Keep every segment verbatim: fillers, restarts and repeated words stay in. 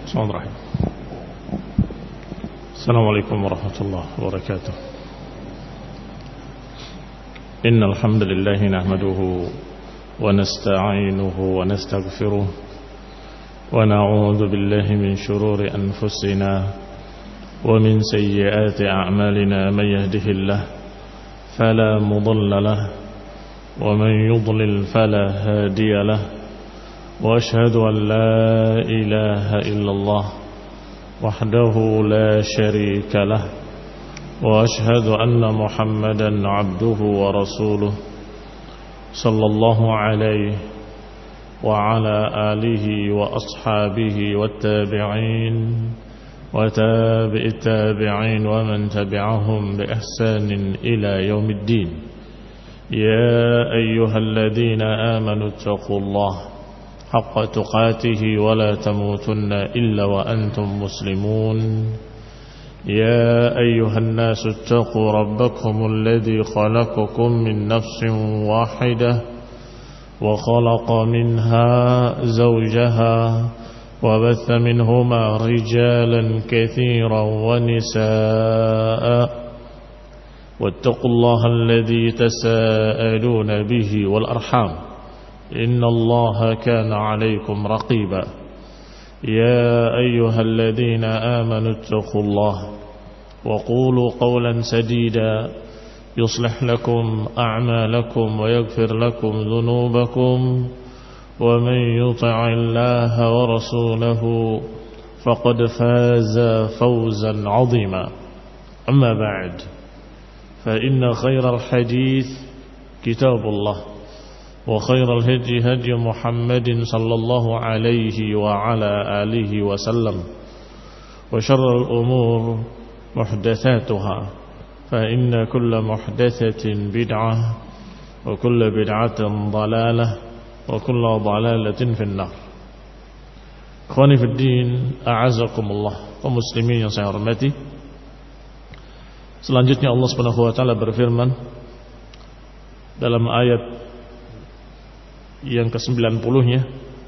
Bismillahirrahmanirrahim. Assalamualaikum warahmatullahi wabarakatuh. Innal hamdalillah nahmaduhu wa nasta'inuhu wa nastaghfiruh wa na'udzu billahi min shururi anfusina wa min sayyiati a'malina may yahdihillahu fala mudilla lahu wa man yudlil fala hadiya lahu. وأشهد أن لا إله إلا الله وحده لا شريك له وأشهد أن محمدا عبده ورسوله صلى الله عليه وعلى آله وأصحابه والتابعين وتابع التابعين ومن تبعهم بإحسان إلى يوم الدين. يا أيها الذين آمنوا اتقوا الله حق تقاته ولا تموتن إلا وأنتم مسلمون. يا أيها الناس اتقوا ربكم الذي خلقكم من نفس واحدة وخلق منها زوجها وبث منهما رجالا كثيرا ونساء واتقوا الله الذي تساءلون به والأرحام إن الله كان عليكم رقيبا. يا أيها الذين آمنوا اتقوا الله وقولوا قولا سديدا يصلح لكم أعمالكم ويغفر لكم ذنوبكم ومن يطع الله ورسوله فقد فاز فوزا عظيما. أما بعد فإن خير الحديث كتاب الله وخير الهدي هدي محمد صلى الله عليه وعلى آله وسلم وشر الأمور محدثاتها فإن كل محدثة بدعة وكل بدعة ضلالة وكل ضلالة في النار. Ikhwani fi din, a'azakumullah, kaum muslimin yang saya hormati. Selanjutnya Allah Subhanahu wa taala berfirman dalam ayat yang ke-sembilan puluh-nya,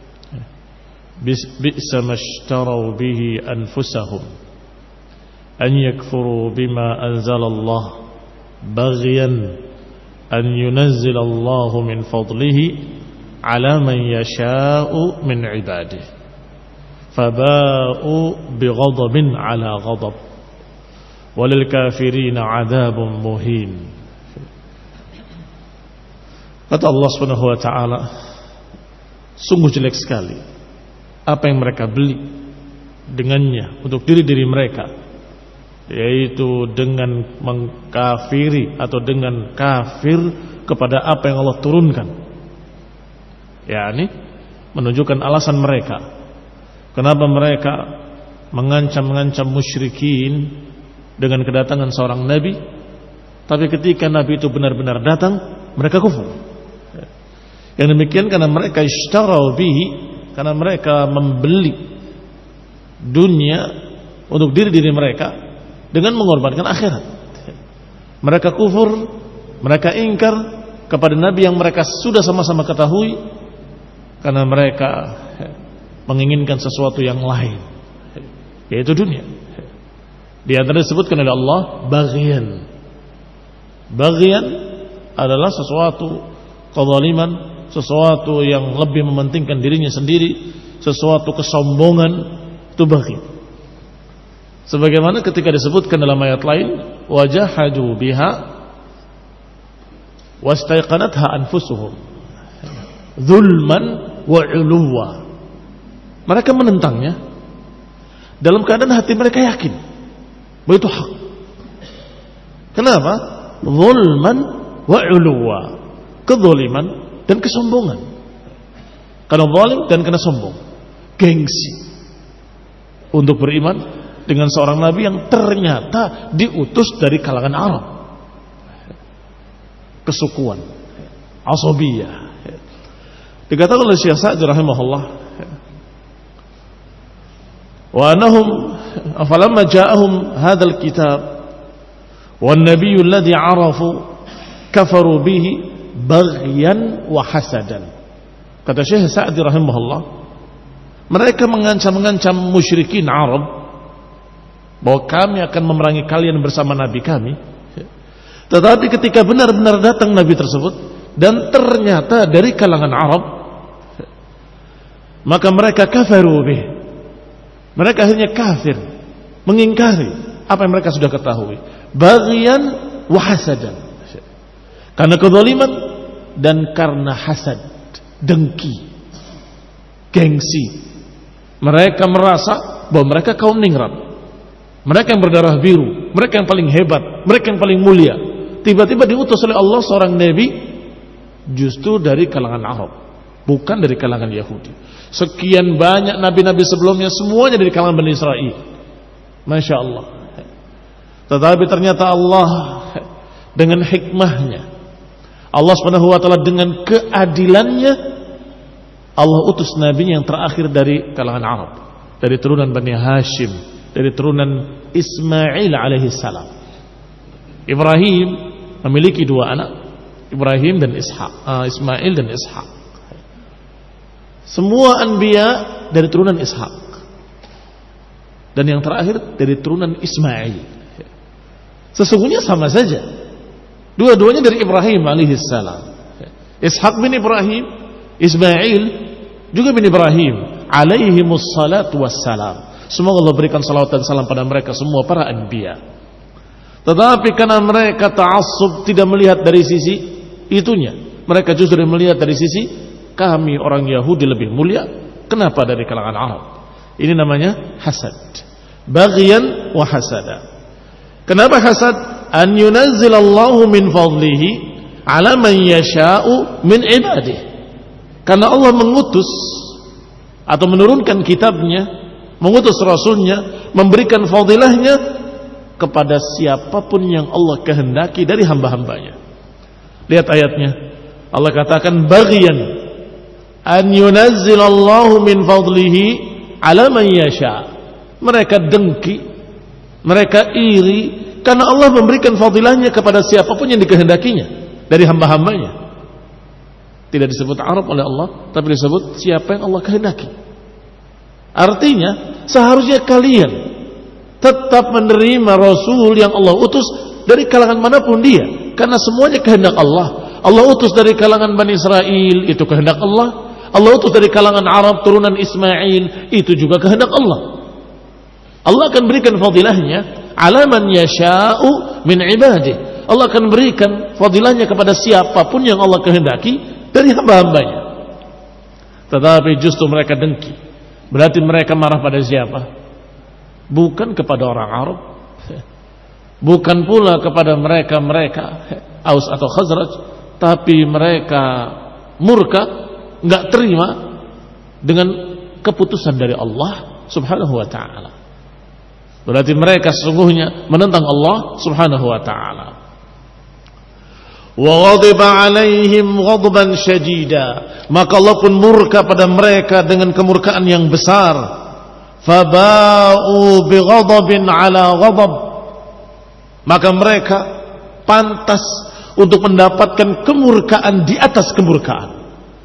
bi'sa mashtarau bihi anfusahum an yakfuru bima anzalallah baghyan an yunazzilallahu min fadlihi ala man yasha'u min ibadihi faba'u bighadabin ala ghadab walil kafirina 'adzabun muhin. Kata Allah Subhanahu wa taala, sungguh jelek sekali apa yang mereka beli dengannya untuk diri-diri mereka, yaitu dengan mengkafiri atau dengan kafir kepada apa yang Allah turunkan. yakni menunjukkan alasan mereka kenapa mereka mengancam-mengancam musyrikin dengan kedatangan seorang nabi, tapi ketika nabi itu benar-benar datang mereka kufur. Yang demikian karena mereka ishtarau bihi, karena mereka membeli dunia untuk diri-diri mereka dengan mengorbankan akhirat. Mereka kufur, mereka ingkar kepada nabi yang mereka sudah sama-sama ketahui, karena mereka menginginkan sesuatu yang lain, yaitu dunia. Di antara disebutkan oleh Allah baghyan. Baghyan adalah sesuatu kezaliman, sesuatu yang lebih mementingkan dirinya sendiri, sesuatu kesombongan, itu baghi. Sebagaimana ketika disebutkan dalam ayat lain, wajahadu biha wastaiqanatha anfusuhum zulman wa 'uluwa. Mereka menentangnya dalam keadaan hati mereka yakin bahwa itu hak. Kenapa? Zulman wa 'uluwa, kezaliman dan kesombongan. Karena zalim dan kena sombong, gengsi untuk beriman dengan seorang nabi yang ternyata diutus dari kalangan Arab, kesukuan, asabiyah. Dikatakan oleh Syekh Sa'di rahimahullah, wa annahum afalamma ja'ahum hadzal kitab wan nabiyyu alladhi 'arafu kafaru bihi baghyan wa hasadan. Kata Syekh Sa'di rahimahullah, Mereka mengancam-mengancam musyrikin Arab bahwa kami akan memerangi kalian bersama Nabi kami. Tetapi ketika benar-benar datang Nabi tersebut dan ternyata dari kalangan Arab, maka mereka kafaru bih. Mereka akhirnya kafir, mengingkari apa yang mereka sudah ketahui, bagian wa hasadan, karena kezaliman dan karena hasad, dengki, gengsi. Mereka merasa bahwa mereka kaum ningrat, mereka yang berdarah biru, mereka yang paling hebat, mereka yang paling mulia. Tiba-tiba diutus oleh Allah seorang nabi justru dari kalangan Arab, bukan dari kalangan Yahudi. Sekian banyak nabi-nabi sebelumnya semuanya dari kalangan Bani Israel. Masya Allah. Tetapi ternyata Allah dengan hikmahnya, Allah subhanahu wa ta'ala dengan keadilannya, Allah utus nabinya yang terakhir dari kalangan Arab, dari turunan Bani Hashim, dari turunan Ismail alaihi salam. Ibrahim memiliki dua anak, Ibrahim dan Ishak, uh, Ismail dan Ishak. Semua anbiya dari turunan Ishak, dan yang terakhir dari turunan Ismail. Sesungguhnya sama saja, dua-duanya dari Ibrahim alaihi salam. Ishak bin Ibrahim, Ismail juga bin Ibrahim alaihimus salatu wassalam. Semoga Allah berikan salawat dan salam pada mereka semua para anbiya. Tetapi karena mereka ta'assub, tidak melihat dari sisi itunya, mereka justru melihat dari sisi kami orang Yahudi lebih mulia, kenapa dari kalangan Arab. Ini namanya hasad, bagian wa hasada. Kenapa hasad? An yunazzilallahu min fadlihi ala man yasha'u min ibadihi. Karena Allah mengutus atau menurunkan kitabnya, mengutus rasulnya, memberikan fadilahnya kepada siapapun yang Allah kehendaki dari hamba-hambanya. Lihat ayatnya, Allah katakan bagian an yunazzilallahu min fadlihi ala man yasha. Mereka dengki, mereka iri karena Allah memberikan fadilahnya kepada siapapun yang dikehendakinya dari hamba-hambanya. Tidak disebut Arab oleh Allah, tapi disebut siapa yang Allah kehendaki. Artinya seharusnya kalian tetap menerima Rasul yang Allah utus dari kalangan manapun dia, karena semuanya kehendak Allah. Allah utus dari kalangan Bani Israel, itu kehendak Allah. Allah utus dari kalangan Arab turunan Ismail, itu juga kehendak Allah. Allah akan berikan fadilahnya ala man yasha'u min ibadihi. Allah akan berikan fadilahnya kepada siapapun yang Allah kehendaki dari hamba-hambanya. Tetapi justru mereka dengki. Berarti mereka marah pada siapa? Bukan kepada orang Arab, bukan pula kepada mereka-mereka Aus atau Khazraj, tapi mereka murka, enggak terima dengan keputusan dari Allah Subhanahu wa ta'ala. Berarti mereka sesungguhnya menentang Allah Subhanahu wa ta'ala. Wa ghadiba alaihim ghadban syadida, maka Allah pun murka pada mereka dengan kemurkaan yang besar. Faba'u bi ghadabin ala ghadab, maka mereka pantas untuk mendapatkan kemurkaan di atas kemurkaan.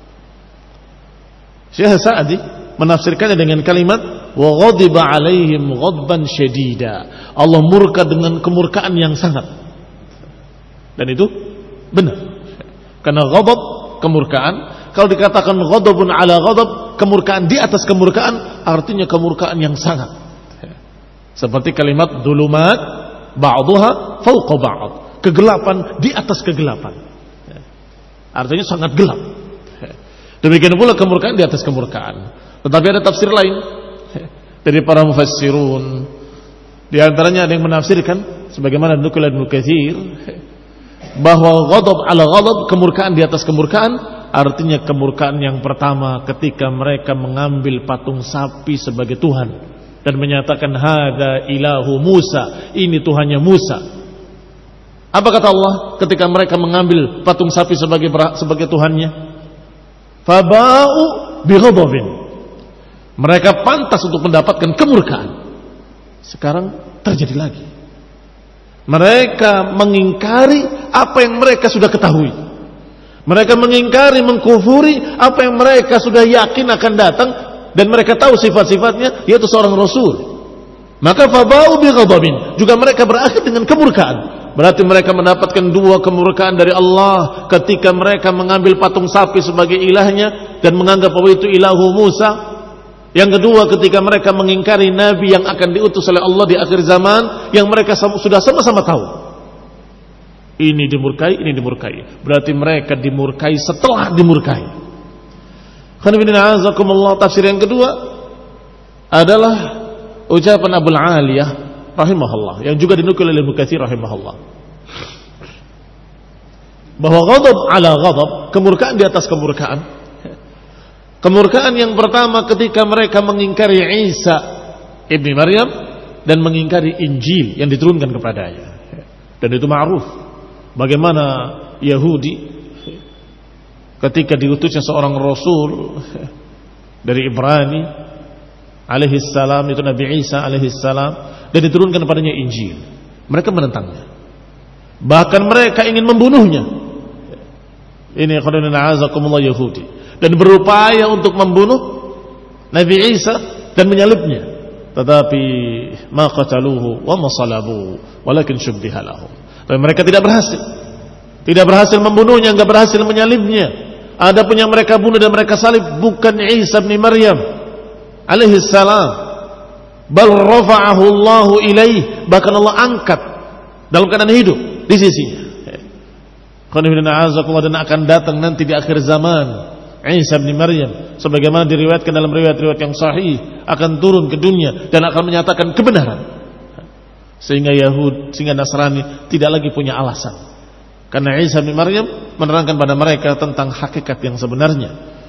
Syekh Sa'di menafsirkannya dengan kalimat wa ghadiba alaihim ghadban syadida. Allah murka dengan kemurkaan yang sangat. Dan itu benar. Karena ghadab kemurkaan, kalau dikatakan ghadabun ala ghadab, kemurkaan di atas kemurkaan, artinya kemurkaan yang sangat. Seperti kalimat dhulumat ba'dhuha fawqa ba'd, kegelapan di atas kegelapan. Artinya sangat gelap. Demikian pula kemurkaan di atas kemurkaan. Tetapi ada tafsir lain dari para mufassirun. Di antaranya ada yang menafsirkan sebagaimana nukil Ibnu Katsir bahwa ghadab ala ghadab, kemurkaan di atas kemurkaan, artinya kemurkaan yang pertama ketika mereka mengambil patung sapi sebagai Tuhan dan menyatakan hada ilahu Musa, ini Tuhannya Musa. Apa kata Allah ketika mereka mengambil patung sapi sebagai sebagai Tuhannya? Faba'u bighadabin, mereka pantas untuk mendapatkan kemurkaan. Sekarang terjadi lagi, mereka mengingkari apa yang mereka sudah ketahui. Mereka mengingkari, mengkufuri apa yang mereka sudah yakin akan datang dan mereka tahu sifat-sifatnya, yaitu seorang rasul. Maka fabau bi ghadabin, juga mereka berakhir dengan kemurkaan. Berarti mereka mendapatkan dua kemurkaan dari Allah ketika mereka mengambil patung sapi sebagai ilahnya dan menganggap bahwa itu ilahu Musa. Yang kedua, ketika mereka mengingkari nabi yang akan diutus oleh Allah di akhir zaman, yang mereka sudah sama-sama tahu ini dimurkai, ini dimurkai. Berarti mereka dimurkai setelah dimurkai. Tafsir yang kedua adalah ucapan Abul Aliyah rahimahullah, yang juga dinukil oleh Ibnu Katsir rahimahullah, bahwa ghadab ala ghadab, kemurkaan di atas kemurkaan. Kemurkaan yang pertama ketika mereka mengingkari Isa ibni Maryam dan mengingkari Injil yang diturunkan kepadanya. Dan itu ma'ruf bagaimana Yahudi ketika diutusnya seorang rasul dari Ibrani alaihi salam, itu Nabi Isa alaihi salam, dan diturunkan kepadanya Injil, mereka menentangnya, bahkan mereka ingin membunuhnya. Ini qadana azakumullah Yahudi, dan berupaya untuk membunuh Nabi Isa dan menyalibnya, tetapi ma qataluhu wa ma salabuhu walakin syubbiha lahum. Tapi mereka tidak berhasil, tidak berhasil membunuhnya, enggak berhasil menyalibnya. Adapun yang mereka bunuh dan mereka salib bukan Isa bin Maryam alaihi salam, bal rafa'ahu Allahu ilaih, bahkan Allah angkat dalam keadaan hidup di sisinya. Dan akan datang nanti di akhir zaman Isa bin Maryam, sebagaimana diriwayatkan dalam riwayat-riwayat yang sahih, akan turun ke dunia dan akan menyatakan kebenaran, sehingga Yahud, sehingga Nasrani tidak lagi punya alasan, karena Isa bin Maryam menerangkan pada mereka tentang hakikat yang sebenarnya.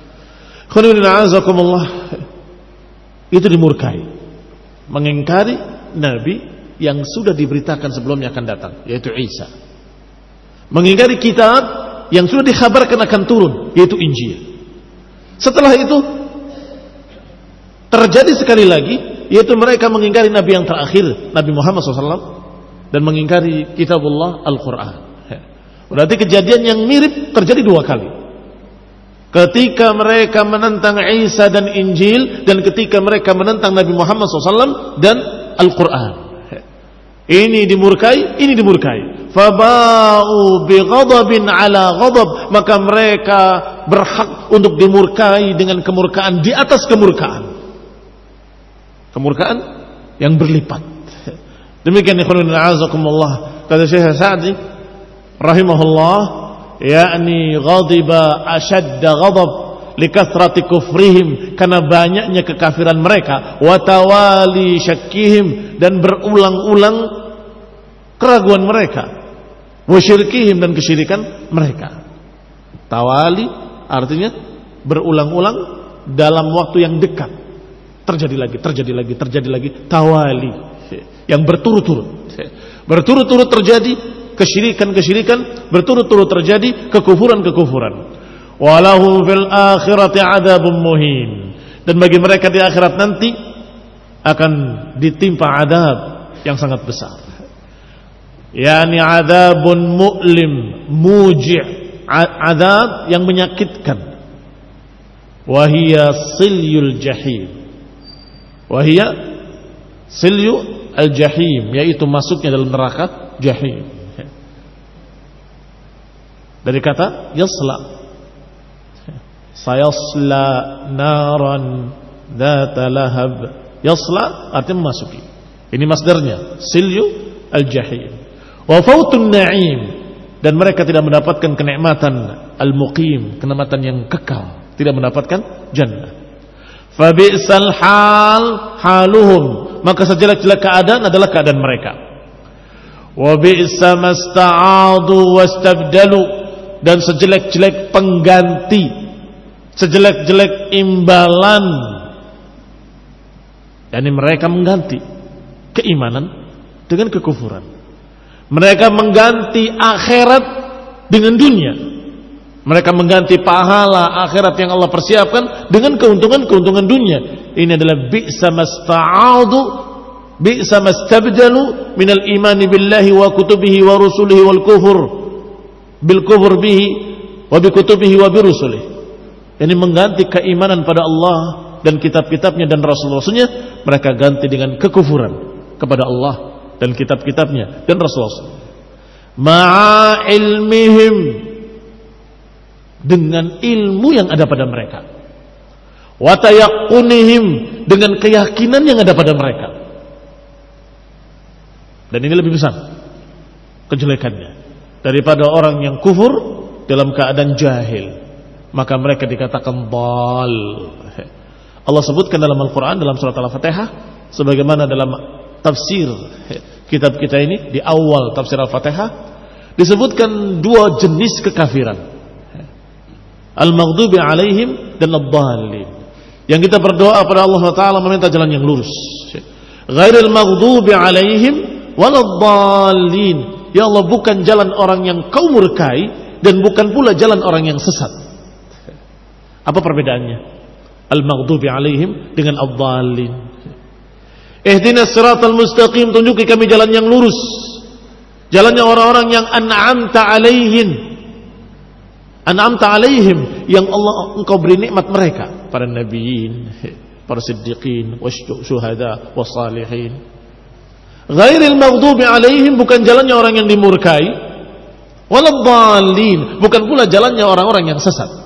Itu dimurkai, mengingkari nabi yang sudah diberitakan sebelumnya akan datang, yaitu Isa. Mengingkari kitab yang sudah dikhabarkan akan turun, yaitu Injil. Setelah itu terjadi sekali lagi, yaitu mereka mengingkari nabi yang terakhir, Nabi Muhammad shallallahu alaihi wasallam, dan mengingkari kitabullah Al-Quran. Berarti kejadian yang mirip terjadi dua kali, ketika mereka menentang Isa dan Injil, dan ketika mereka menentang Nabi Muhammad shallallahu alaihi wasallam dan Al-Quran. Ini dimurkai, ini dimurkai. Faba'u bighadabin ala ghadab, maka mereka berhak untuk dimurkai dengan kemurkaan di atas kemurkaan, kemurkaan yang berlipat. Demikian ikhwan a'azakumullah, kata Syekh Sa'di rahimahullah, yakni ghadiba ashadda ghadab likathrati kufrihim, karena banyaknya kekafiran mereka, wa tawali syakkihim, dan berulang-ulang keraguan mereka, wa syirkihim, dan kesyirikan mereka. Tawali artinya berulang-ulang dalam waktu yang dekat, terjadi lagi, terjadi lagi, terjadi lagi, tawali yang berturut-turut, berturut-turut terjadi kesyirikan-kesyirikan, berturut-turut terjadi kekufuran-kekufuran. Walahum fil akhirati adzabun muhin, dan bagi mereka di akhirat nanti akan ditimpa adab yang sangat besar, yakni adzabun mu'lim muji', adab yang menyakitkan. Wahia silyul jahim, wahia silyu al jahim, yaitu masuknya dalam neraka jahim, dari kata yasla, sayasla naran dzata lahab. Yasla artinya memasuki, ini masdarnya silyu al-jahim. Wa fautun na'im, dan mereka tidak mendapatkan kenikmatan al-muqim, kenikmatan yang kekal, tidak mendapatkan jannah. Fa bi'sal hal haluhum, maka sejelek-jelek keadaan adalah keadaan mereka. Wa bi'sa masta'adu wastabdalu, dan sejelek-jelek pengganti, sejelek-jelek imbalan, yakni mereka mengganti keimanan dengan kekufuran. Mereka mengganti akhirat dengan dunia. Mereka mengganti pahala akhirat yang Allah persiapkan dengan keuntungan-keuntungan dunia. Ini adalah bi'sa masta'adu, bi'sa mastabdalu minal imani billahi wa kutubihi wa rusulihi wal kufur bil kufur bihi wa bi kutubihi wa bi rusulihi. Ini mengganti keimanan pada Allah dan kitab-kitabnya dan rasul-rasulnya, mereka ganti dengan kekufuran kepada Allah dan kitab-kitabnya dan rasul-rasulnya. Ma'a ilmihim, dengan ilmu yang ada pada mereka, wa tayaqqunihim, dengan keyakinan yang ada pada mereka. Dan ini lebih besar kejelekannya daripada orang yang kufur dalam keadaan jahil, maka mereka dikatakan dhal. Allah sebutkan dalam Al-Quran, dalam surat Al-Fatihah, sebagaimana dalam tafsir kitab kita ini, di awal tafsir Al-Fatihah disebutkan dua jenis kekafiran, al-maghdubi alaihim dan ad-dhalin. Yang kita berdoa pada Allah Ta'ala meminta jalan yang lurus, ghairil maghdubi alaihim walad-dhalin. Ya Allah, bukan jalan orang yang kau murkai dan bukan pula jalan orang yang sesat. Apa perbedaannya al-maghdubi alaihim dengan ad-dhalin? Ihdinas siratal mustaqim, tunjuki kami jalan yang lurus, jalannya orang-orang yang an'amta alaihim, an'amta alaihim, yang Allah engkau beri nikmat mereka, para nabiyin, para siddiqin, wasyuhada, wassalihin. Ghairil maghdubi alaihim, bukan jalannya orang yang dimurkai, waladhdallin, bukan pula jalannya orang-orang yang sesat.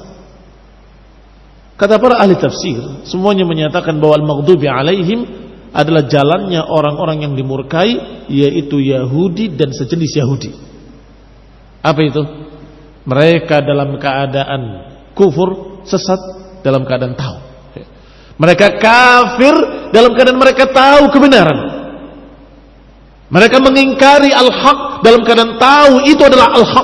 Kata para ahli tafsir, semuanya menyatakan bahwa al-maghdubi alaihim adalah jalannya orang-orang yang dimurkai, yaitu Yahudi dan sejenis Yahudi. Apa itu? Mereka dalam keadaan kufur, sesat dalam keadaan tahu. Mereka kafir dalam keadaan mereka tahu kebenaran. Mereka mengingkari al-haq dalam keadaan tahu itu adalah al-haq.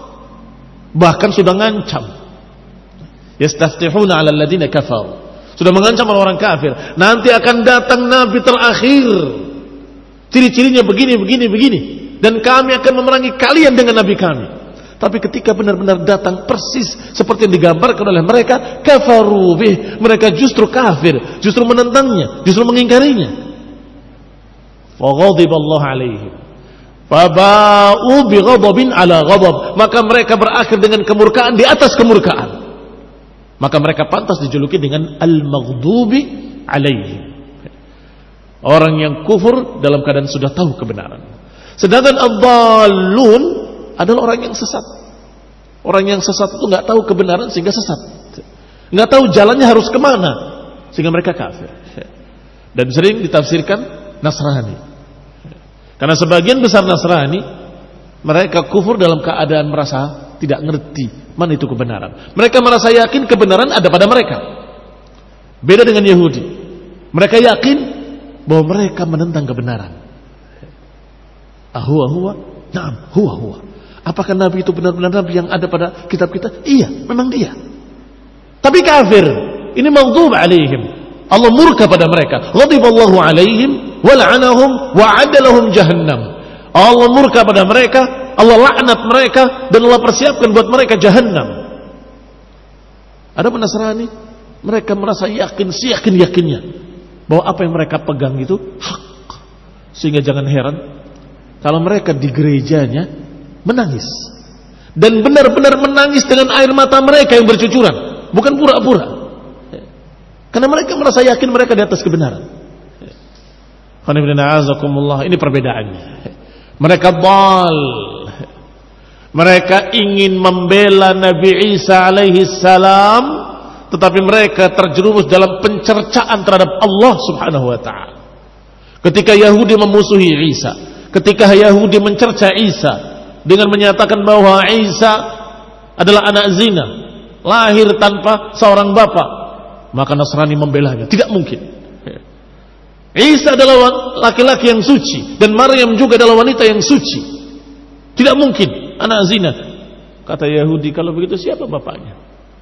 Bahkan sudah ngancam. Yastaftihuna 'alal ladzina kafaru. Sudah mengancam orang kafir, nanti akan datang nabi terakhir, ciri-cirinya begini begini begini, dan kami akan memerangi kalian dengan nabi kami. Tapi ketika benar-benar datang persis seperti yang digambarkan oleh mereka, kafaru bih, mereka justru kafir, justru menentangnya, justru mengingkarinya. Fa ghadiballahu alaihim, faba'u bighadabin ala ghadab, maka mereka berakhir dengan kemurkaan di atas kemurkaan. Maka mereka pantas dijuluki dengan al-maghdubi alaihim, orang yang kufur dalam keadaan sudah tahu kebenaran. Sedangkan ad-dallun adalah orang yang sesat. Orang yang sesat itu nggak tahu kebenaran sehingga sesat, nggak tahu jalannya harus kemana sehingga mereka kafir. Dan sering ditafsirkan Nasrani, karena sebagian besar Nasrani mereka kufur dalam keadaan merasa tidak ngerti mana itu kebenaran. Mereka merasa yakin kebenaran ada pada mereka. Beda dengan Yahudi, mereka yakin bahwa mereka menentang kebenaran. Ahuwa huwa, naam huwa huwa. Apakah Nabi itu benar-benar Nabi yang ada pada kitab kita? Iya, memang dia. Tapi kafir. Ini maghdub alaihim. Allah murka pada mereka. Ghadiballahu alaihim wa la'anahum wa 'adda lahum jahannam. Allah murka pada mereka, Allah laknat mereka, dan Allah persiapkan buat mereka jahannam. Ada Nasrani, mereka merasa yakin, seyakin-yakinnya bahwa apa yang mereka pegang itu hak. Sehingga jangan heran kalau mereka di gerejanya menangis, dan benar-benar menangis dengan air mata mereka yang bercucuran, bukan pura-pura, karena mereka merasa yakin mereka di atas kebenaran. Ini perbedaannya. Mereka bal, mereka ingin membela Nabi Isa alaihi salam, tetapi mereka terjerumus dalam pencercaan terhadap Allah subhanahu wa ta'ala. Ketika Yahudi memusuhi Isa, ketika Yahudi mencerca Isa dengan menyatakan bahwa Isa adalah anak zina, lahir tanpa seorang bapak, maka Nasrani membelanya. Tidak mungkin. Isa adalah laki-laki yang suci, dan Maryam juga adalah wanita yang suci. Tidak mungkin anak zina. Kata Yahudi, kalau begitu siapa bapaknya?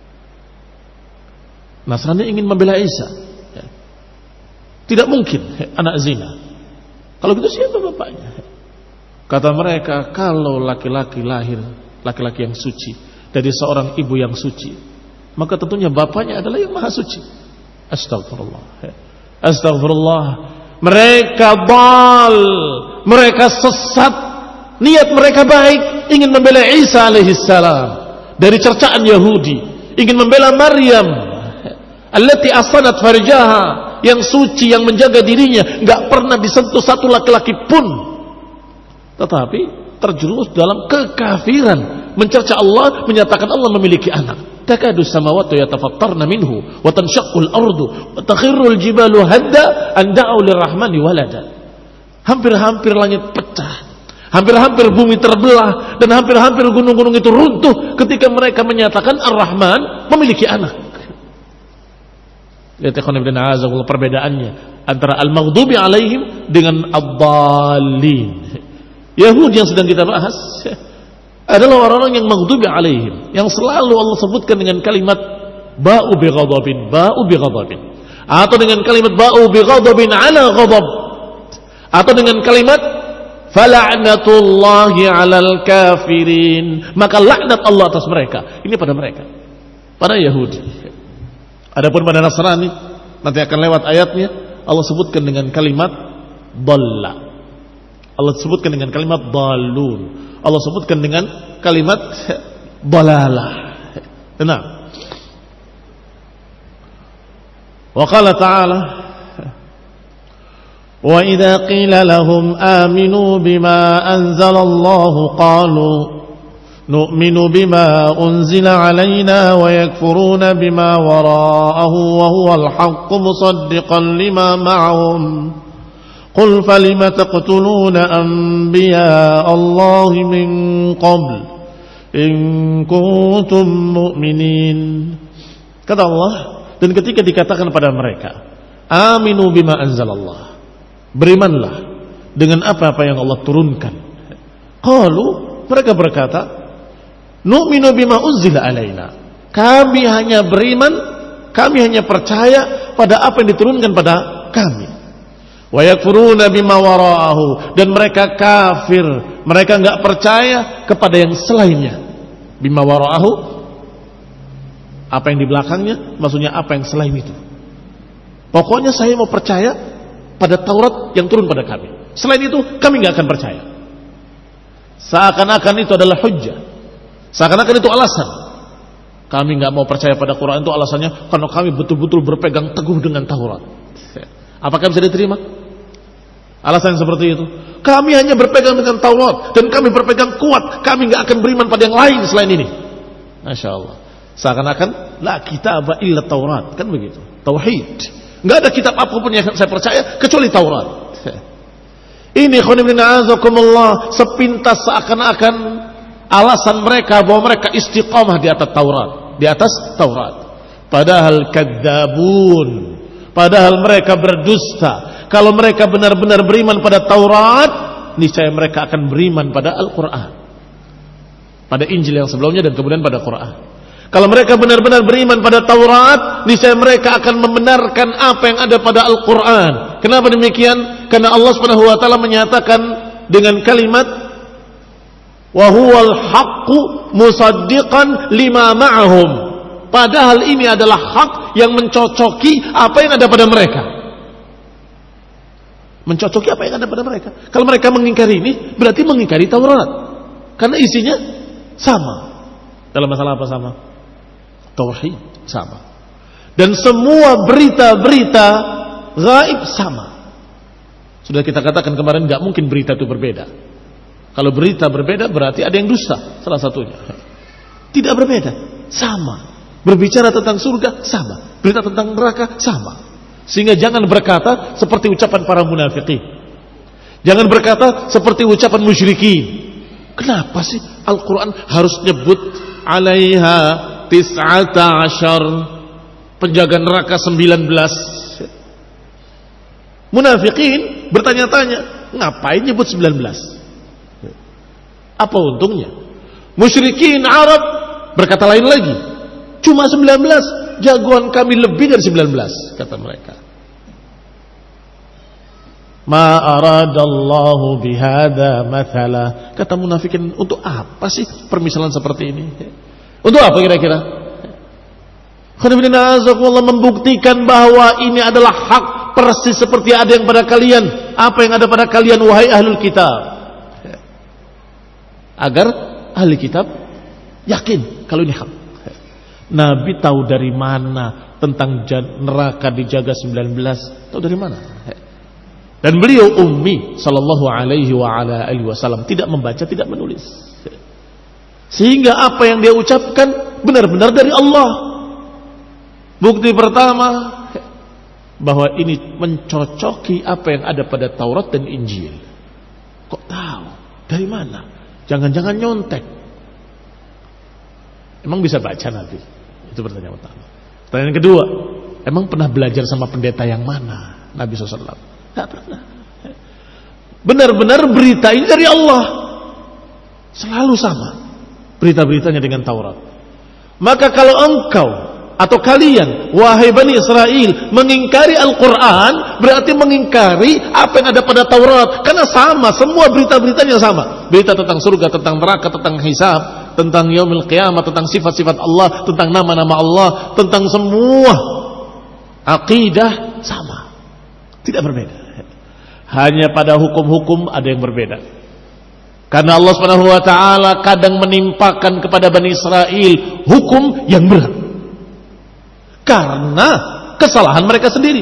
Nasrani ingin membela Isa. Tidak mungkin anak zina. Kalau begitu siapa bapaknya? Kata mereka, kalau laki-laki lahir, laki-laki yang suci dari seorang ibu yang suci, maka tentunya bapaknya adalah yang maha suci. Astagfirullah. Astagfirullah. Mereka dal, mereka sesat. Niat mereka baik, ingin membela Isa alaihissalam dari cercaan Yahudi, ingin membela Maryam allati asanat farjaha, yang suci, yang menjaga dirinya, enggak pernah disentuh satu laki-laki pun, tetapi terjerumus dalam kekafiran, mencerca Allah, menyatakan Allah memiliki anak. Takadu samawati yatafattarna minhu wa tanshaqqul ardu wa takhirrul jibalu hadda an da'u lirrahmani walada. Hampir-hampir langit pecah, hampir-hampir bumi terbelah, dan hampir-hampir gunung-gunung itu runtuh ketika mereka menyatakan Ar-Rahman memiliki anak. Lihat ikhwan ibn a'azakullah perbedaannya antara al-maghdubi alaihim dengan ad-dallin. Yahudi yang sedang kita bahas adalah orang-orang yang maghdubi alaihim, yang selalu Allah sebutkan dengan kalimat ba'u bi ghadabin, ba'u bi ghadabin, atau dengan kalimat ba'u bi ghadabin ala ghadab, atau dengan kalimat fala'natullahi 'alal kafirin, maka laknat Allah atas mereka. Ini pada mereka, pada Yahudi. Adapun pada Nasrani, nanti akan lewat ayatnya, Allah sebutkan dengan kalimat dhalla, Allah sebutkan dengan kalimat dhalun, Allah sebutkan dengan kalimat dhalalah. Nah, wa qala ta'ala wa idza qila lahum aminu bima anzalallahu qalu nu'minu bima unzila alaina wa yakfuruna bima wara'ahu wa huwa al-haqqu musaddiqan lima ma'ahum qul falima taqtuluna anbiya Allah min qabl in kuntum mu'minin. Kata Allah, dan ketika dikatakan pada mereka aminu bima anzalallah, berimanlah dengan apa-apa yang Allah turunkan. Qalu, mereka berkata, nu'minu bima unzila alaina, kami hanya beriman, kami hanya percaya pada apa yang diturunkan pada kami. Wa yakfuruna bima wara'ahu, dan mereka kafir, mereka enggak percaya kepada yang selainnya. Bima wara'ahu, apa yang di belakangnya, maksudnya apa yang selain itu. Pokoknya saya mau percaya pada Taurat yang turun pada kami, selain itu kami enggak akan percaya. Seakan-akan itu adalah hujjah, seakan-akan itu alasan. Kami enggak mau percaya pada Quran itu alasannya karena kami betul-betul berpegang teguh dengan Taurat. Apakah bisa diterima alasan seperti itu? Kami hanya berpegang dengan Taurat dan kami berpegang kuat, kami nggak akan beriman pada yang lain selain ini. Masya Allah, seakan-akan la kitaba illa Taurat, kan begitu, tauhid. Nggak ada kitab apapun yang saya percaya kecuali Taurat. Ini khon ibn a'azakumullah, sepintas seakan-akan alasan mereka bahwa mereka istiqamah di atas Taurat, di atas Taurat. Padahal kadzabun, padahal mereka berdusta. Kalau mereka benar-benar beriman pada Taurat, niscaya mereka akan beriman pada Al-Quran, pada Injil yang sebelumnya dan kemudian pada Quran. Kalau mereka benar-benar beriman pada Taurat, niscaya mereka akan membenarkan apa yang ada pada Al-Quran. Kenapa demikian? Karena Allah Subhanahu wa taala menyatakan dengan kalimat wa huwal haqqu musaddiqan lima ma'ahum. Padahal ini adalah hak yang mencocoki apa yang ada pada mereka. Mencocoki apa yang ada pada mereka. Kalau mereka mengingkari ini, berarti mengingkari Taurat. Karena isinya sama. Dalam masalah apa sama? Tauhid sama. Dan semua berita-berita gaib sama. Sudah kita katakan kemarin, gak mungkin berita itu berbeda. Kalau berita berbeda berarti ada yang dusta, salah satunya. Tidak berbeda, sama. Berbicara tentang surga sama, berita tentang neraka sama. Sehingga jangan berkata seperti ucapan para munafikin, jangan berkata seperti ucapan musyrikin. Kenapa sih Al-Quran harus nyebut alaiha tis'ata asyar, penjaga neraka sembilan belas? Munafikin bertanya-tanya, ngapain nyebut sembilan belas? Apa untungnya? Musyrikin Arab berkata lain lagi, cuma sembilan belas, jagoan kami lebih dari sembilan belas, kata mereka. Ma aradallahu bihada mathala, kata munafikin, untuk apa sih permisalan seperti ini? Untuk apa kira-kira? Allah membuktikan bahwa ini adalah hak, persis seperti ada yang pada kalian. Apa yang ada pada kalian, wahai ahlul kitab? Agar ahli kitab yakin kalau ini hak. Nabi tahu dari mana tentang neraka dijaga sembilan belas. Tahu dari mana? Dan beliau ummi sallallahu alaihi wa ala alihi wasallam, tidak membaca, tidak menulis. Sehingga apa yang dia ucapkan benar-benar dari Allah. Bukti pertama bahwa ini mencocoki apa yang ada pada Taurat dan Injil. Kok tahu? Dari mana? Jangan-jangan nyontek. Emang bisa baca Nabi? Itu pertanyaan pertama. Pertanyaan kedua, emang pernah belajar sama pendeta yang mana? Nabi shallallahu alaihi wasallam tidak pernah. Benar-benar berita ini dari Allah. Selalu sama berita-beritanya dengan Taurat. Maka kalau engkau atau kalian, wahai Bani Israel, mengingkari Al-Quran, berarti mengingkari apa yang ada pada Taurat. Karena sama, semua berita-beritanya sama. Berita tentang surga, tentang neraka, tentang hisab, tentang yaumil qiyamah, tentang sifat-sifat Allah, tentang nama-nama Allah, tentang semua akidah sama. Tidak berbeda. Hanya pada hukum-hukum ada yang berbeda. Karena Allah Subhanahu wa taala kadang menimpakan kepada Bani Israel hukum yang berat karena kesalahan mereka sendiri.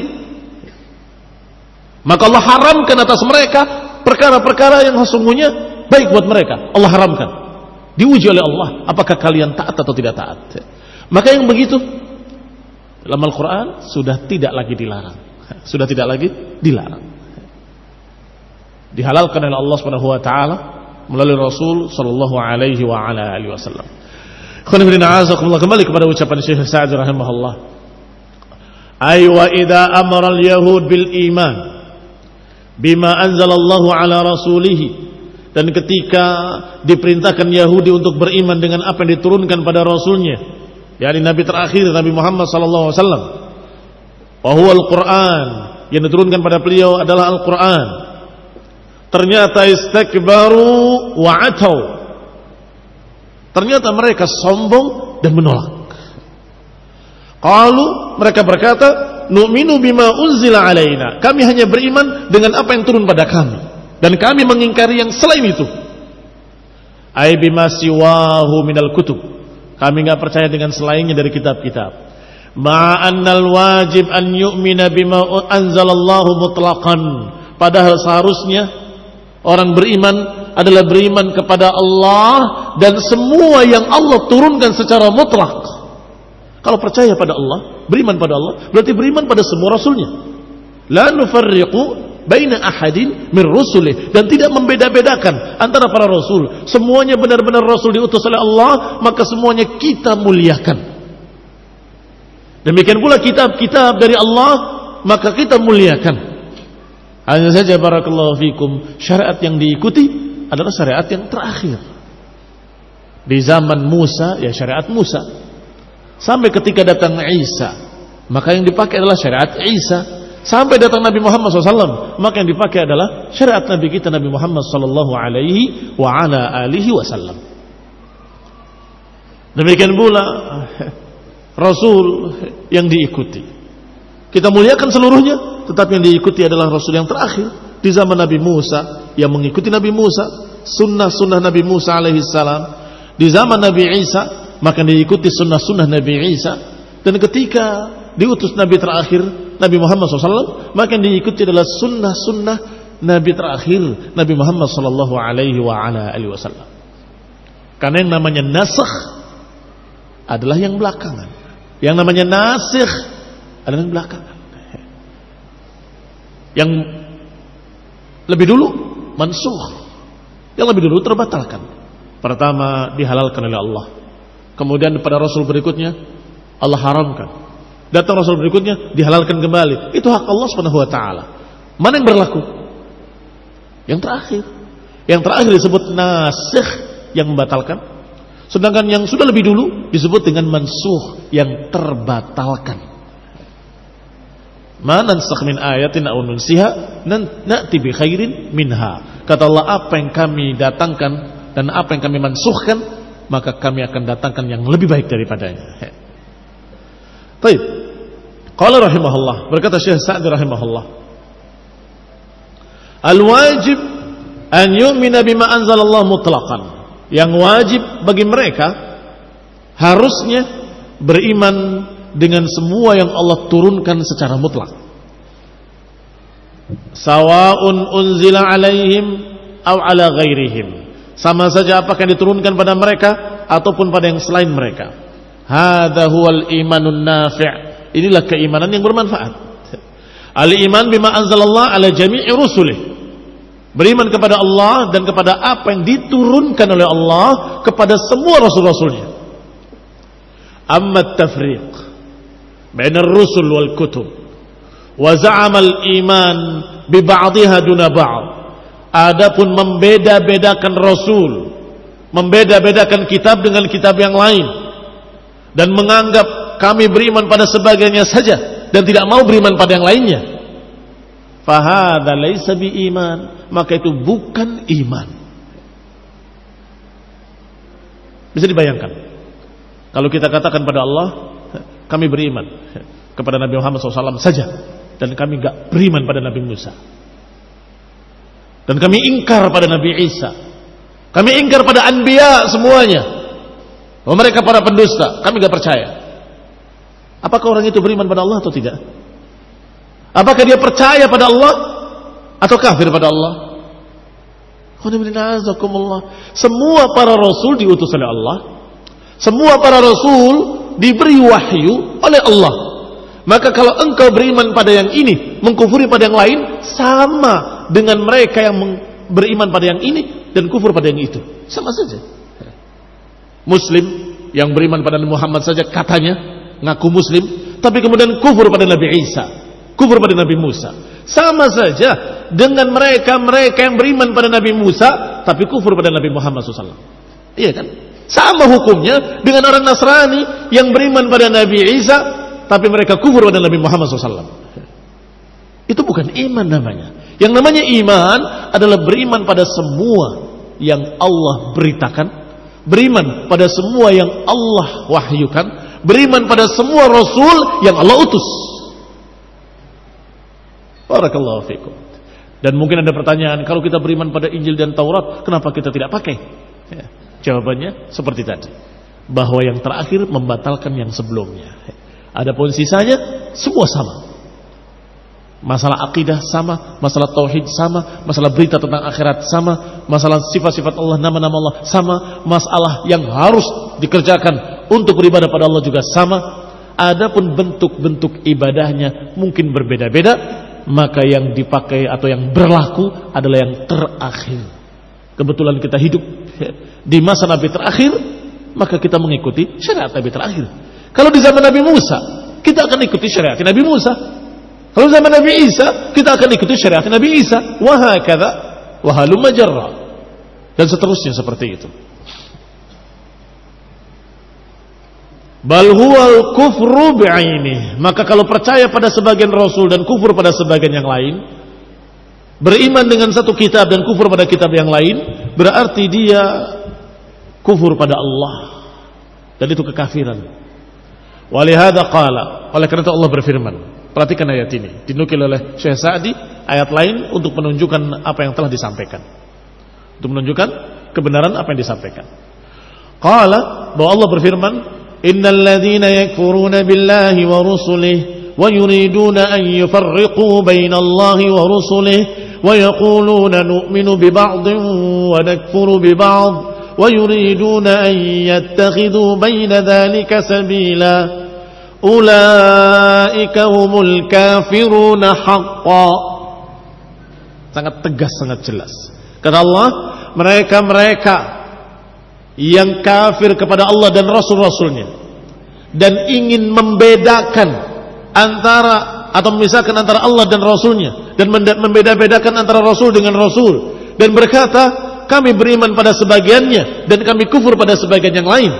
Maka Allah haramkan atas mereka perkara-perkara yang sesungguhnya baik buat mereka. Allah haramkan. Diuji oleh Allah, apakah kalian taat atau tidak taat. Maka yang begitu dalam Al-Quran sudah tidak lagi dilarang. Sudah tidak lagi dilarang. Dihalalkan oleh Allah Subhanahu wa taala melalui Rasul sallallahu alaihi wa ala alihi wasallam. Kembali kepada ucapan Syekh Sa'di rahimahullah. Ay wa idza amara al-yahud bil iman bima anzalallahu ala rasulih, dan ketika diperintahkan Yahudi untuk beriman dengan apa yang diturunkan pada rasulnya, yakni nabi terakhir Nabi Muhammad sallallahu alaihi wasallam, wa huwa al-Qur'an, yang diturunkan pada beliau adalah Al-Qur'an, ternyata istakbaru wa atau, ternyata mereka sombong dan menolak. Qalu, mereka berkata, nu'minu bima unzila alaina, kami hanya beriman dengan apa yang turun pada kami, dan kami mengingkari yang selain itu. Ay bima siwahu minal kutub, kami enggak percaya dengan selainnya dari kitab-kitab. Ma'annal wajib an yu'mina bima anzalallahu mutlaqan, padahal seharusnya orang beriman adalah beriman kepada Allah dan semua yang Allah turunkan secara mutlak. Kalau percaya pada Allah, beriman pada Allah, berarti beriman pada semua rasulnya. La nufarriqu baina ahadin min rusulih, dan tidak membeda-bedakan antara para rasul. Semuanya benar-benar rasul diutus oleh Allah, maka semuanya kita muliakan. Demikian pula kitab-kitab dari Allah, maka kita muliakan. Hanya saja barakallahu fikum, syariat yang diikuti adalah syariat yang terakhir. Di zaman Musa, ya syariat Musa. Sampai ketika datang Isa, maka yang dipakai adalah syariat Isa. Sampai datang Nabi Muhammad shallallahu alaihi wasallam, maka yang dipakai adalah syariat Nabi kita Nabi Muhammad sallallahu alaihi wa ala alihi wasallam. Demikian pula Rasul yang diikuti, kita muliakan seluruhnya, tetapi yang diikuti adalah Rasul yang terakhir. Di zaman Nabi Musa, yang mengikuti Nabi Musa, sunnah-sunnah Nabi Musa alaihi salam. Di zaman Nabi Isa, maka diikuti sunnah-sunnah Nabi Isa. Dan ketika diutus Nabi terakhir Nabi Muhammad shallallahu alaihi wasallam, maka yang diikuti adalah sunnah-sunnah Nabi terakhir Nabi Muhammad sallallahu alaihi wa ala alihi wasallam. Karena yang namanya nasakh adalah yang belakangan, yang namanya nasikh adalah yang belakangan. Yang lebih dulu mansukh, yang lebih dulu terbatalkan. Pertama dihalalkan oleh Allah, kemudian pada Rasul berikutnya Allah haramkan, datang Rasul berikutnya dihalalkan kembali. Itu hak Allah subhanahu wa ta'ala. Mana yang berlaku? Yang terakhir. Yang terakhir disebut nasikh, yang membatalkan. Sedangkan yang sudah lebih dulu disebut dengan mansukh, yang terbatalkan. Ma nansakh min ayatin aw nunsiha na'ti bi khairin minha. Kata Allah, apa yang kami datangkan dan apa yang kami mansukhkan, maka kami akan datangkan yang lebih baik daripadanya. Baik. Qala rahimahullah, berkata Syekh Sa'di rahimahullah, al-wajib an yu'mina bima anzalallahu mutlaqan. Yang wajib bagi mereka harusnya beriman dengan semua yang Allah turunkan secara mutlak. Sawa'un unzila alaihim aw ala ghairihim. Sama saja apakah yang diturunkan pada mereka ataupun pada yang selain mereka. Hadza huwal imanun nafi'. Inilah keimanan yang bermanfaat. Al-iman bima anzalallah ala jami'i rusulih. Beriman kepada Allah dan kepada apa yang diturunkan oleh Allah kepada semua rasul-rasulnya. Amma at-tafriq baina ar-rusul wal kutub wa za'ama al-iman bi ba'dihha duna ba'd. Adapun membeda-bedakan rasul, membeda-bedakan kitab dengan kitab yang lain, dan menganggap kami beriman pada sebagiannya saja dan tidak mau beriman pada yang lainnya, fahadha laisa biiman, maka itu bukan iman. Bisa dibayangkan kalau kita katakan pada Allah, kami beriman kepada Nabi Muhammad shallallahu alaihi wasallam saja dan kami enggak beriman pada Nabi Musa, dan kami ingkar pada Nabi Isa, kami ingkar pada anbiya semuanya, bahwa mereka para pendusta, kami enggak percaya. Apakah orang itu beriman pada Allah atau tidak? Apakah dia percaya pada Allah atau kafir pada Allah? Semua para rasul diutus oleh Allah, semua para rasul diberi wahyu oleh Allah. Maka kalau engkau beriman pada yang ini, mengkufuri pada yang lain, sama dengan mereka yang beriman pada yang ini dan kufur pada yang itu, sama saja. Muslim yang beriman pada Nabi Muhammad saja katanya ngaku muslim, tapi kemudian kufur pada Nabi Isa, kufur pada Nabi Musa, sama saja dengan mereka-mereka yang beriman pada Nabi Musa tapi kufur pada Nabi Muhammad shallallahu alaihi wasallam. Iya kan? Sama hukumnya dengan orang Nasrani yang beriman pada Nabi Isa tapi mereka kufur pada Nabi Muhammad shallallahu alaihi wasallam. Itu bukan iman namanya. Yang namanya iman adalah beriman pada semua yang Allah beritakan, beriman pada semua yang Allah wahyukan, beriman pada semua rasul yang Allah utus. Barakallahu fikum. Dan mungkin ada pertanyaan, kalau kita beriman pada Injil dan Taurat, kenapa kita tidak pakai? Ya, jawabannya seperti tadi, bahwa yang terakhir membatalkan yang sebelumnya. Adapun sisanya semua sama. Masalah akidah sama, masalah tauhid sama, masalah berita tentang akhirat sama, masalah sifat-sifat Allah, nama-nama Allah sama, masalah yang harus dikerjakan untuk beribadah pada Allah juga sama. Adapun bentuk-bentuk ibadahnya mungkin berbeda-beda, maka yang dipakai atau yang berlaku adalah yang terakhir. Kebetulan kita hidup di masa Nabi terakhir, maka kita mengikuti syariat Nabi terakhir. Kalau di zaman Nabi Musa, kita akan ikuti syariat Nabi Musa. Kalau zaman Nabi Isa, kita akan ikuti syariat Nabi Isa. Wa hakadha wa halumma jarra. Dan seterusnya seperti itu. Bal huwal kufru bi'ainih. Maka kalau percaya pada sebagian rasul dan kufur pada sebagian yang lain, beriman dengan satu kitab dan kufur pada kitab yang lain, berarti dia kufur pada Allah. Dan itu kekafiran. Walihada qala, oleh karena itu Allah berfirman. Perhatikan ayat ini, dinukil oleh Syekh Sa'di, ayat lain untuk menunjukkan apa yang telah disampaikan, untuk menunjukkan kebenaran apa yang disampaikan. Qala, bahwa Allah berfirman, innal ladzina yakfuruna billahi wa rusulihi wa yuriduna an yufarriqu bainallahi wa rusulihi wa yaquluna nu'minu bi ba'dhin wa nakfuru bi ba'd wa yuriduna an yattakhidhu baina dhalika sabila ulaika humul kafiruna haqqan. Sangat tegas, sangat jelas. Kata Allah, mereka-mereka yang kafir kepada Allah dan Rasul-Rasulnya dan ingin membedakan antara atau memisahkan antara Allah dan Rasulnya dan membeda-bedakan antara Rasul dengan Rasul dan berkata kami beriman pada sebagiannya dan kami kufur pada sebagian yang lain,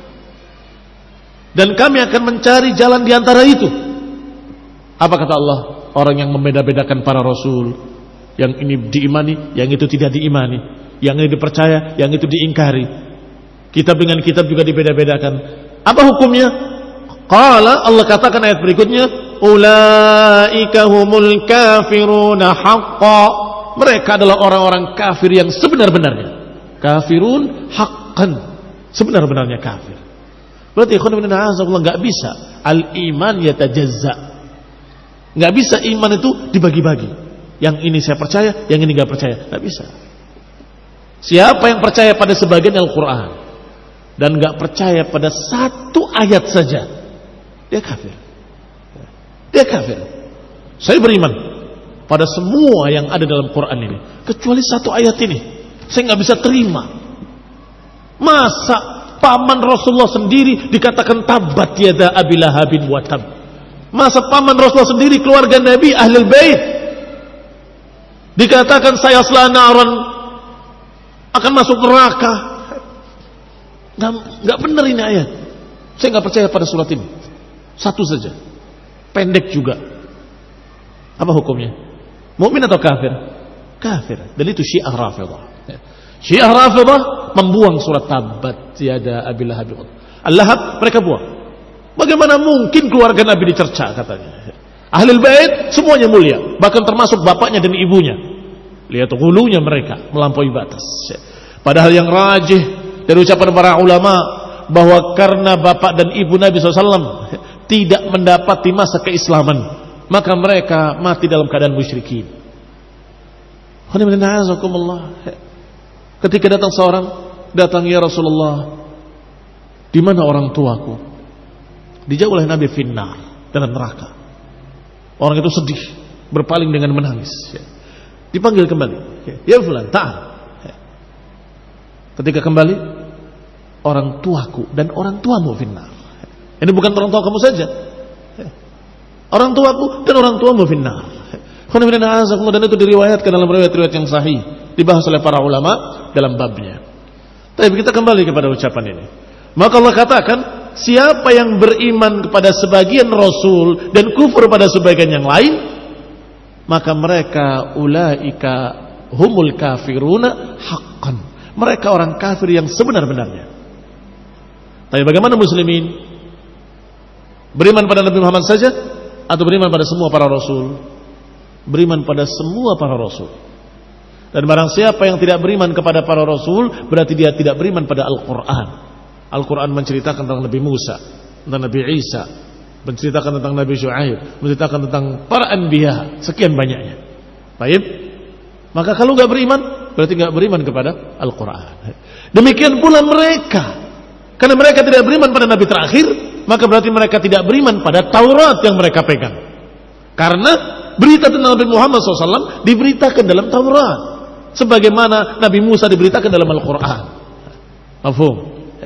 dan kami akan mencari jalan di antara itu. Apa kata Allah? Orang yang membeda-bedakan para rasul, yang ini diimani, yang itu tidak diimani, yang ini dipercaya, yang itu diingkari. Kitab dengan kitab juga dibeda-bedakan. Apa hukumnya? Qala, Allah katakan ayat berikutnya, ulaika humul kafiruna haqqan. Mereka adalah orang-orang kafir yang sebenar-benarnya. Kafirun haqqan, sebenar-benarnya kafir. Berarti ikhwan fillah enggak bisa al-iman yatajazza. Enggak bisa iman itu dibagi-bagi. Yang ini saya percaya, yang ini enggak percaya. Enggak bisa. Siapa yang percaya pada sebagian Al-Quran dan enggak percaya pada satu ayat saja, dia kafir. Dia kafir. Saya beriman pada semua yang ada dalam Quran ini, kecuali satu ayat ini saya enggak bisa terima. Masa paman Rasulullah sendiri dikatakan tabat yada Abi Lahabin wa tab? Masa paman Rasulullah sendiri, keluarga Nabi, Ahlul Bait, dikatakan saya selanaran akan masuk neraka? Nggak, nggak benar ini ayat. Saya nggak percaya pada surat ini. Satu saja, pendek juga. Apa hukumnya? Mukmin atau kafir? Kafir. Dan itu Syiah Rafidah. Syiah Rafidah membuang surat tabat yada Abi Lahab. Al-Lahab mereka buang. Bagaimana mungkin keluarga Nabi dicerca, katanya. Ahlul Bait semuanya mulia, bahkan termasuk bapaknya dan ibunya. Lihat hulunya mereka melampaui batas. Padahal yang rajih dari ucapan para ulama bahwa karena bapak dan ibu Nabi shallallahu alaihi wasallam tidak mendapati masa keislaman, maka mereka mati dalam keadaan musyrikin. Ketika datang seorang, datang ya Rasulullah, di mana orang tuaku? Dijawab oleh Nabi, finnar, dalam neraka. Orang itu sedih, berpaling dengan menangis. Dipanggil kembali, ya fulan, ta'al. Ketika kembali, orang tuaku dan orang tuamu finnar. Ini bukan orang tua kamu saja, orang tuaku dan orang tuamu finnar. Dan itu diriwayatkan dalam riwayat-riwayat yang sahih, dibahas oleh para ulama dalam babnya. Tapi kita kembali kepada ucapan ini. Maka Allah katakan, siapa yang beriman kepada sebagian Rasul dan kufur pada sebagian yang lain, maka mereka ulaika humul kafiruna haqqan. Mereka orang kafir yang sebenar-benarnya. Tapi bagaimana muslimin? Beriman pada Nabi Muhammad saja atau beriman pada semua para rasul? Beriman pada semua para rasul. Dan barang siapa yang tidak beriman kepada para rasul, berarti dia tidak beriman pada Al-Quran. Al-Quran menceritakan tentang Nabi Musa, tentang Nabi Isa, menceritakan tentang Nabi Syuaib, menceritakan tentang para anbiya, sekian banyaknya. Baik. Maka kalau enggak beriman, berarti enggak beriman kepada Al-Quran. Demikian pula mereka, karena mereka tidak beriman pada Nabi terakhir, maka berarti mereka tidak beriman pada Taurat yang mereka pegang. Karena berita tentang Nabi Muhammad shallallahu alaihi wasallam diberitakan dalam Taurat, sebagaimana Nabi Musa diberitakan dalam Al-Quran. Mafhum?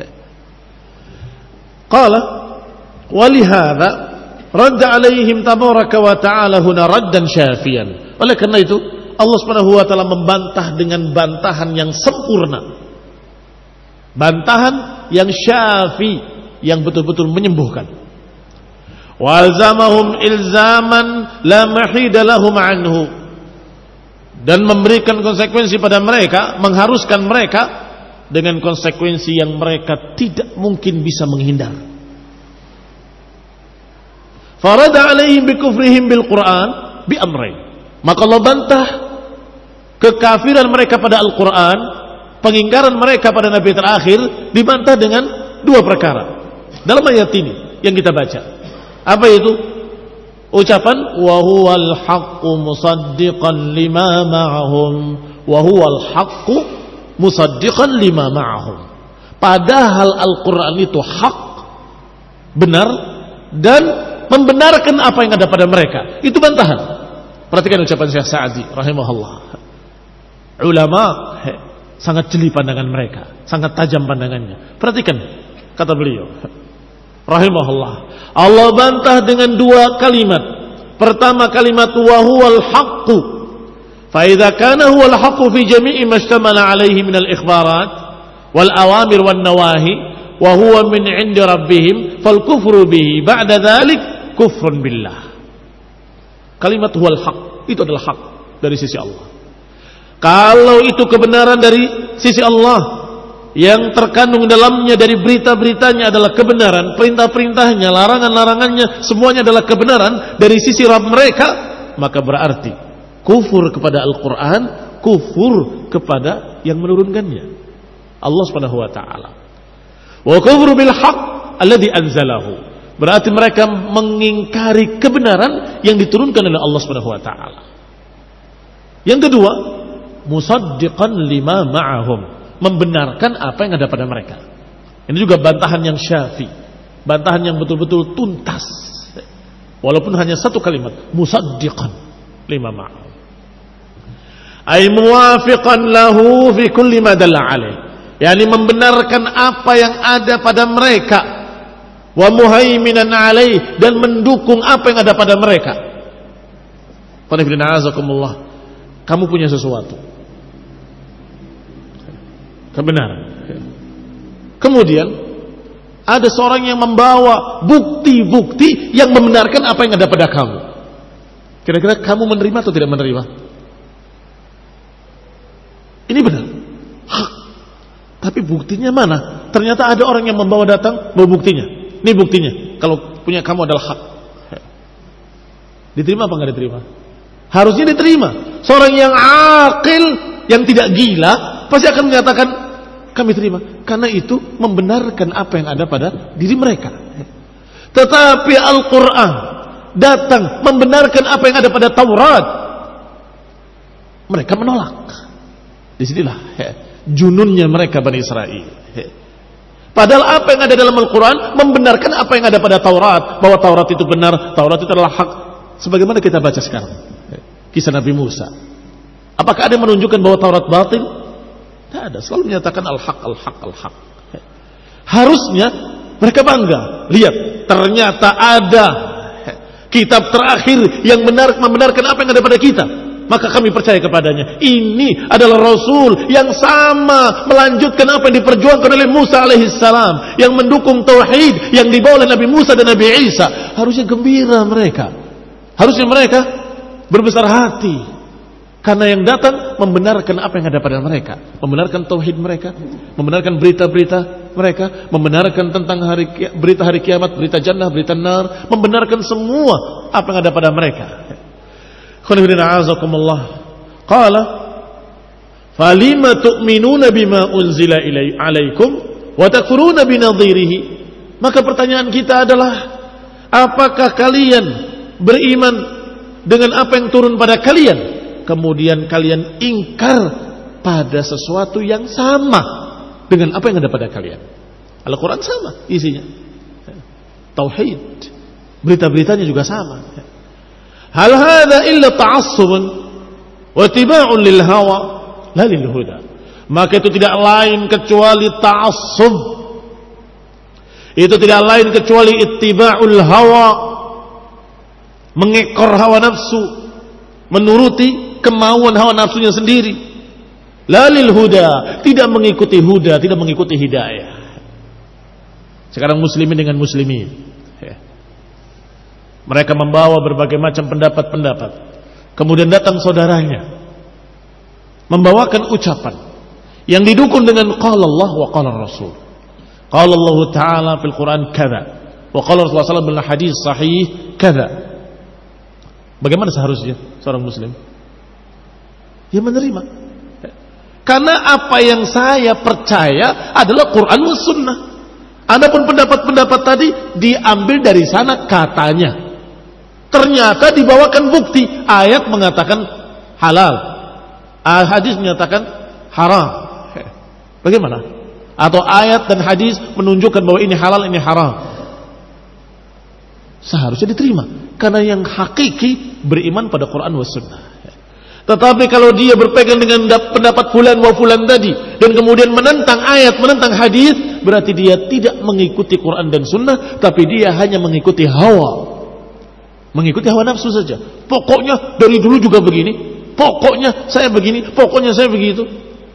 Qala walihada radda alaihim tabaraka wa ta'ala huna raddan syafian. Oleh karena itu Allah Subhanahu wa taala membantah dengan bantahan yang sempurna, bantahan yang syafi, yang betul-betul menyembuhkan. Walzamahum ilzaman la mahida lahum anhu, dan memberikan konsekuensi pada mereka, mengharuskan mereka dengan konsekuensi yang mereka tidak mungkin bisa menghindar. Farada alaihim bikufrihim bil Quran bi amrain. Maka Allah bantah kekafiran mereka pada Al-Quran, pengingkaran mereka pada Nabi terakhir, dibantah dengan dua perkara dalam ayat ini yang kita baca. Apa itu? Ucapan wa huwal haqqu musaddiqan lima ma'ahum, wa huwal haqqu musaddiqan lima ma'ahum. Padahal Al-Quran itu hak, benar, dan membenarkan apa yang ada pada mereka. Itu bantahan. Perhatikan ucapan Syekh Sa'di rahimahullah. Ulama he, sangat jeli pandangan mereka, sangat tajam pandangannya. Perhatikan kata beliau rahimahullah, Allah bantah dengan dua kalimat. Pertama kalimat wa huwal haqqu. Fa idza kana huwal haqqu fi jami'i ma ishtamala alayhi min al-ikhbarat wal awamir wan nawahi wa huwa min 'indi rabbihim fal kufru bihi ba'da dzalik kufrun billah. Kalimat huwal haq itu adalah hak dari sisi Allah. Kalau itu kebenaran dari sisi Allah, yang terkandung dalamnya dari berita-beritanya adalah kebenaran, perintah-perintahnya, larangan-larangannya, semuanya adalah kebenaran dari sisi Rabb mereka, maka berarti kufur kepada Al-Quran, kufur kepada yang menurunkannya, Allah Subhanahu wa ta'ala. Wa kufru bil haq alladzi anzalahu. Berarti mereka mengingkari kebenaran yang diturunkan oleh Allah Subhanahu wa taala. Yang kedua, musaddiqan lima ma'ahum, membenarkan apa yang ada pada mereka. Ini juga bantahan yang syafi, bantahan yang betul-betul tuntas. Walaupun hanya satu kalimat, musaddiqan lima ma'ahum. Ay muwafiqan lahu fi kulli ma dalla alaih. Yani membenarkan apa yang ada pada mereka, wa muhaiminan alaih, dan mendukung apa yang ada pada mereka. Kamu punya sesuatu, kebenaran. Kemudian ada seorang yang membawa bukti-bukti yang membenarkan apa yang ada pada kamu. Kira-kira kamu menerima atau tidak menerima? Ini benar, hak. Tapi buktinya mana? Ternyata ada orang yang membawa datang bawa buktinya. Ini buktinya, kalau punya kamu adalah hak. Diterima apa enggak diterima? Harusnya diterima. Seorang yang akil, yang tidak gila, pasti akan menyatakan kami terima, karena itu membenarkan apa yang ada pada diri mereka. Tetapi Al-Quran datang membenarkan apa yang ada pada Taurat, mereka menolak. Disinilah jununnya mereka Bani Israel. Padahal apa yang ada dalam Al-Quran membenarkan apa yang ada pada Taurat, bahwa Taurat itu benar, Taurat itu adalah hak. Sebagaimana kita baca sekarang kisah Nabi Musa, apakah ada yang menunjukkan bahwa Taurat batil? Tidak ada, selalu menyatakan al-haq, al-haq, al-haq. Harusnya mereka bangga. Lihat, ternyata ada kitab terakhir yang benar, membenarkan apa yang ada pada kita, maka kami percaya kepadanya. Ini adalah Rasul yang sama melanjutkan apa yang diperjuangkan oleh Musa alaihissalam, yang mendukung tauhid yang dibawa oleh Nabi Musa dan Nabi Isa. Harusnya gembira mereka, harusnya mereka berbesar hati, karena yang datang membenarkan apa yang ada pada mereka, membenarkan tauhid mereka, membenarkan berita-berita mereka, membenarkan tentang hari berita hari kiamat, berita jannah, berita nar, membenarkan semua apa yang ada pada mereka. Qala falima tu'minuna bima unzila ilaikum wa takfuruna binadhirihi. Maka pertanyaan kita adalah, apakah kalian beriman dengan apa yang turun pada kalian, kemudian kalian ingkar pada sesuatu yang sama dengan apa yang ada pada kalian? Al-Quran sama isinya, tauhid, berita-beritanya juga sama. Hal hadza illa ta'assubun wa tiba'un lil hawa la lil huda. Maka itu tidak lain kecuali ta'assub, itu tidak lain kecuali ittiba'ul hawa, mengekor hawa nafsu, menuruti kemauan hawa nafsunya sendiri. Lalil huda, tidak mengikuti huda, tidak mengikuti hidayah. Sekarang muslimin dengan muslimin, mereka membawa berbagai macam pendapat-pendapat. Kemudian datang saudaranya membawakan ucapan yang didukung dengan qala Allah wa qala Rasul. Qala Allah Ta'ala fil Quran kadza, wa qala Rasulullah sallallahu alaihi wasallam bil hadis sahih kadza. Bagaimana seharusnya seorang muslim? Ya menerima. Karena apa yang saya percaya adalah Quran dan Sunnah. Adapun pendapat-pendapat tadi diambil dari sana katanya. Ternyata dibawakan bukti, ayat mengatakan halal, hadis menyatakan haram. Bagaimana? Atau ayat dan hadis menunjukkan bahwa ini halal, ini haram. Seharusnya diterima, karena yang hakiki beriman pada Quran wa Sunnah. Tetapi kalau dia berpegang dengan pendapat fulan wa fulan tadi, dan kemudian menentang ayat, menentang hadis, berarti dia tidak mengikuti Quran dan Sunnah, tapi dia hanya mengikuti hawa, mengikuti hawa nafsu saja. Pokoknya dari dulu juga begini, pokoknya saya begini, pokoknya saya begitu.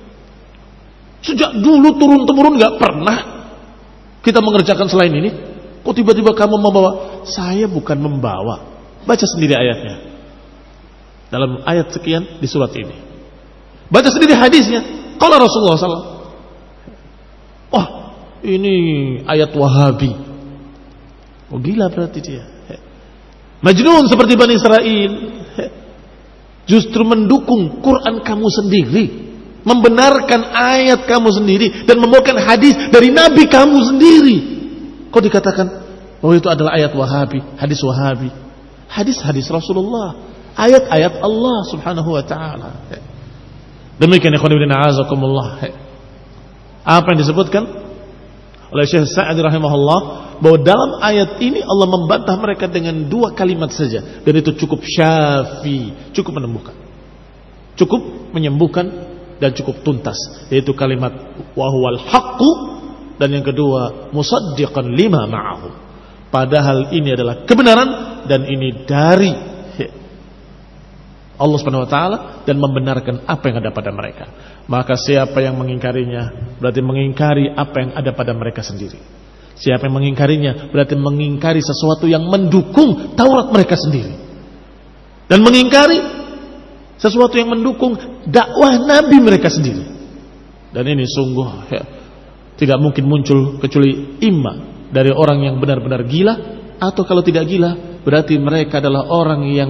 Sejak dulu turun-temurun gak pernah kita mengerjakan selain ini. Kok tiba-tiba kamu membawa? Saya bukan membawa, baca sendiri ayatnya. Dalam ayat sekian di surat ini, baca sendiri hadisnya. Qala Rasulullah sallallahu alaihi wasallam. Wah, ini ayat Wahabi. Oh gila berarti dia. Majnun seperti Bani Israel. Justru mendukung Quran kamu sendiri, membenarkan ayat kamu sendiri, dan membawakan hadis dari Nabi kamu sendiri. Kok dikatakan bahwa itu adalah ayat Wahabi, hadis Wahabi? Hadis-hadis Rasulullah, ayat-ayat Allah Subhanahu wa taala. Demikian ikhwan fillah azakumullah. Apa yang disebutkan oleh Syekh Sa'di rahimahullah bahwa dalam ayat ini Allah membantah mereka dengan dua kalimat saja, dan itu cukup syafi, cukup menyembuhkan. Cukup menyembuhkan dan cukup tuntas, yaitu kalimat wa huwal haqqu, dan yang kedua musaddiqan lima ma'ahu. Padahal ini adalah kebenaran dan ini dari Allah Subhanahu wa taala dan membenarkan apa yang ada pada mereka. Maka siapa yang mengingkarinya berarti mengingkari apa yang ada pada mereka sendiri. Siapa yang mengingkarinya berarti mengingkari sesuatu yang mendukung Taurat mereka sendiri. Dan mengingkari sesuatu yang mendukung dakwah Nabi mereka sendiri. Dan ini sungguh ya, tidak mungkin muncul kecuali imma dari orang yang benar-benar gila, atau kalau tidak gila berarti mereka adalah orang yang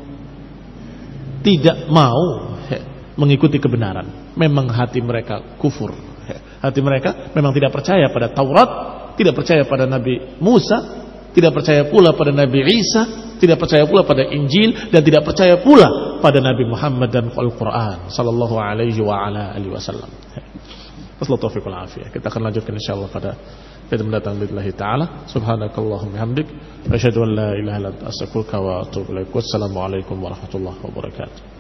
tidak mau ya, mengikuti kebenaran. Memang hati mereka kufur ya. Hati mereka memang tidak percaya pada Taurat, tidak percaya pada Nabi Musa, tidak percaya pula pada Nabi Isa, tidak percaya pula pada Injil, dan tidak percaya pula pada Nabi Muhammad dan Al-Quran sallallahu alaihi wa ala alihi wasallam. Wassalamualaikum warahmatullahi wabarakatuh. Kita akan lanjutkan insyaallah pada video mendatang billahi taala. Subhanakallahumma bihamdik, asyhadu an la ilaha illa anta astaghfiruka wa atubu ilaik. Wassalamualaikum warahmatullahi wabarakatuh.